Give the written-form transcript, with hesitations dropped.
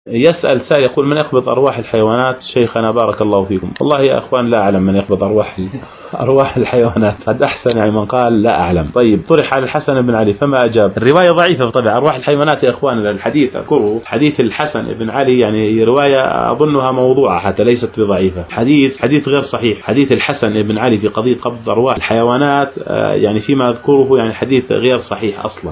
يسأل سائل يقول: من يقبض أرواح الحيوانات شيخنا بارك الله فيكم؟ والله يا أخوان لا أعلم من يقبض أرواح الحيوانات، قد أحسن يعني من قال لا أعلم. طيب، طرح على الحسن بن علي فما أجاب. الرواية ضعيفة طبعا. أرواح الحيوانات يا أخوان، الحديث أذكره حديث الحسن بن علي، يعني رواية أظنها موضوعة حتى ليست بضعيفة، حديث غير صحيح. حديث الحسن بن علي في قضية قبض أرواح الحيوانات يعني فيما أذكره يعني حديث غير صحيح أصلا.